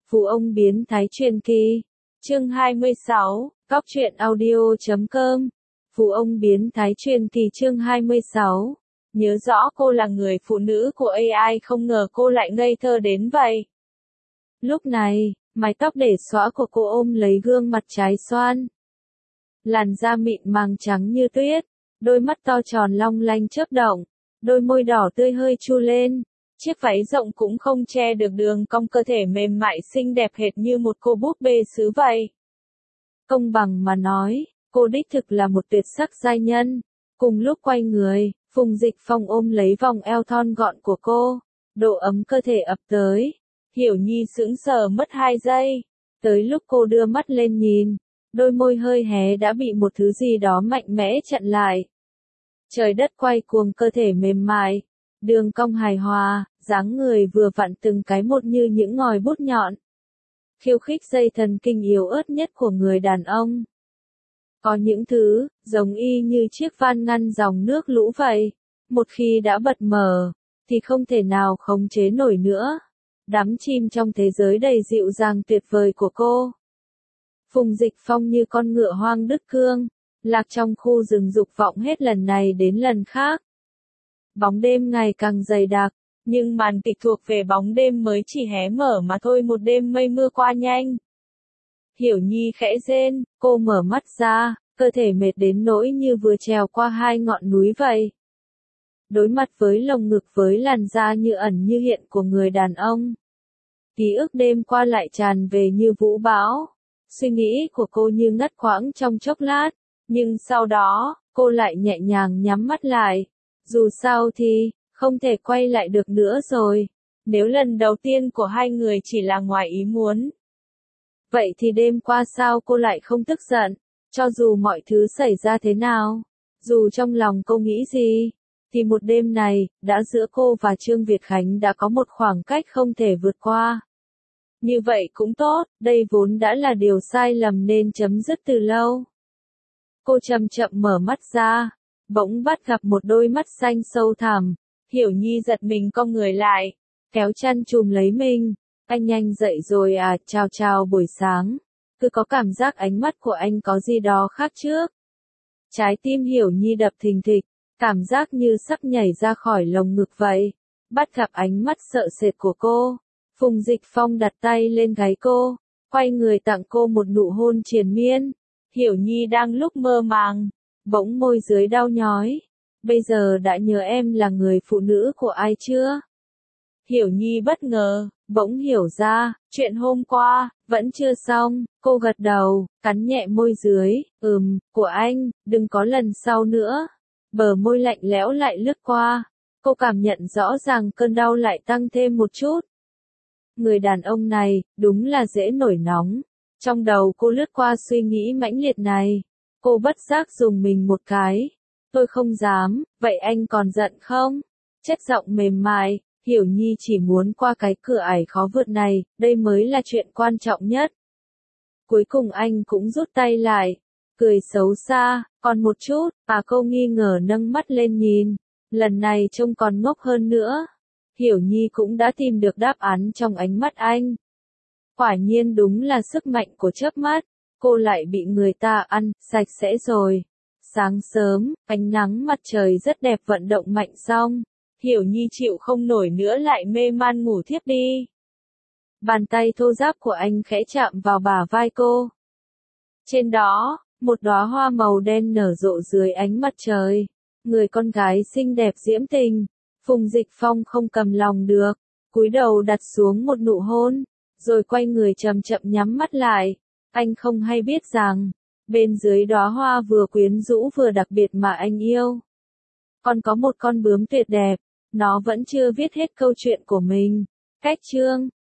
Phú ông biến thái truyền kỳ. Chương 26, Cóc truyện audio.com. Phú ông biến thái truyền kỳ chương 26. Nhớ rõ cô là người phụ nữ của AI, không ngờ cô lại ngây thơ đến vậy. Lúc này, mái tóc để xõa của cô ôm lấy gương mặt trái xoan. Làn da mịn màng trắng như tuyết, đôi mắt to tròn long lanh chớp động, đôi môi đỏ tươi hơi chu lên. Chiếc váy rộng cũng không che được đường cong cơ thể mềm mại xinh đẹp hệt như một cô búp bê sứ vậy. Công bằng mà nói, cô đích thực là một tuyệt sắc giai nhân. Cùng lúc quay người, Phùng Dịch Phong ôm lấy vòng eo thon gọn của cô, độ ấm cơ thể ập tới. Hiểu Nhi sững sờ mất 2 giây. Tới lúc cô đưa mắt lên nhìn, đôi môi hơi hé đã bị một thứ gì đó mạnh mẽ chặn lại. Trời đất quay cuồng, cơ thể mềm mại, đường cong hài hòa, dáng người vừa vặn từng cái một như những ngòi bút nhọn. Khiêu khích dây thần kinh yếu ớt nhất của người đàn ông. Có những thứ, giống y như chiếc van ngăn dòng nước lũ vậy. Một khi đã bật mở, thì không thể nào khống chế nổi nữa. Đắm chìm trong thế giới đầy dịu dàng tuyệt vời của cô. Phùng Dịch Phong như con ngựa hoang đứt cương, lạc trong khu rừng dục vọng hết lần này đến lần khác. Bóng đêm ngày càng dày đặc, nhưng màn kịch thuộc về bóng đêm mới chỉ hé mở mà thôi. Một đêm mây mưa qua nhanh. Hiểu Nhi khẽ rên, cô mở mắt ra, cơ thể mệt đến nỗi như vừa trèo qua 2 ngọn núi vậy. Đối mặt với lồng ngực với làn da như ẩn như hiện của người đàn ông. Ký ức đêm qua lại tràn về như vũ bão. Suy nghĩ của cô như ngắt quãng trong chốc lát, nhưng sau đó, cô lại nhẹ nhàng nhắm mắt lại. Dù sao thì, không thể quay lại được nữa rồi. Nếu lần đầu tiên của hai người chỉ là ngoài ý muốn, vậy thì đêm qua sao cô lại không tức giận? Cho dù mọi thứ xảy ra thế nào, dù trong lòng cô nghĩ gì, thì một đêm này, đã giữa cô và Trương Việt Khánh đã có một khoảng cách không thể vượt qua. Như vậy cũng tốt, đây vốn đã là điều sai lầm nên chấm dứt từ lâu. Cô chậm chậm mở mắt ra, bỗng bắt gặp một đôi mắt xanh sâu thẳm. Hiểu Nhi giật mình cong người lại, kéo chăn chùm lấy mình. Anh nhanh dậy rồi à? Chào chào buổi sáng. Cứ có cảm giác ánh mắt của anh có gì đó khác trước. Trái tim Hiểu Nhi đập thình thịch, cảm giác như sắp nhảy ra khỏi lồng ngực vậy. Bắt gặp ánh mắt sợ sệt của cô, Phùng Dịch Phong đặt tay lên gáy cô, quay người tặng cô một nụ hôn triền miên. Hiểu Nhi đang lúc mơ màng, bỗng môi dưới đau nhói. Bây giờ đã nhớ em là người phụ nữ của ai chưa? Hiểu Nhi bất ngờ, bỗng hiểu ra, chuyện hôm qua, vẫn chưa xong. Cô gật đầu, cắn nhẹ môi dưới, của anh, đừng có lần sau nữa. Bờ môi lạnh lẽo lại lướt qua, cô cảm nhận rõ ràng cơn đau lại tăng thêm một chút. Người đàn ông này, đúng là dễ nổi nóng. Trong đầu cô lướt qua suy nghĩ mãnh liệt này. Cô bất giác dùng mình một cái. Tôi không dám, vậy anh còn giận không? Chất giọng mềm mại, Hiểu Nhi chỉ muốn qua cái cửa ải khó vượt này, đây mới là chuyện quan trọng nhất. Cuối cùng anh cũng rút tay lại, cười xấu xa, còn một chút, cô nghi ngờ nâng mắt lên nhìn, lần này trông còn ngốc hơn nữa. Hiểu Nhi cũng đã tìm được đáp án trong ánh mắt anh. Quả nhiên đúng là sức mạnh của chớp mắt, cô lại bị người ta ăn sạch sẽ rồi. Sáng sớm, ánh nắng mặt trời rất đẹp, vận động mạnh xong, Hiểu Nhi chịu không nổi nữa lại mê man ngủ thiếp đi. Bàn tay thô ráp của anh khẽ chạm vào bả vai cô. Trên đó, một đóa hoa màu đen nở rộ dưới ánh mặt trời. Người con gái xinh đẹp diễm tình. Phùng Dịch Phong không cầm lòng được, cúi đầu đặt xuống một nụ hôn, rồi quay người chậm chậm nhắm mắt lại. Anh không hay biết rằng, bên dưới đóa hoa vừa quyến rũ vừa đặc biệt mà anh yêu, còn có một con bướm tuyệt đẹp. Nó vẫn chưa viết hết câu chuyện của mình. Cách chương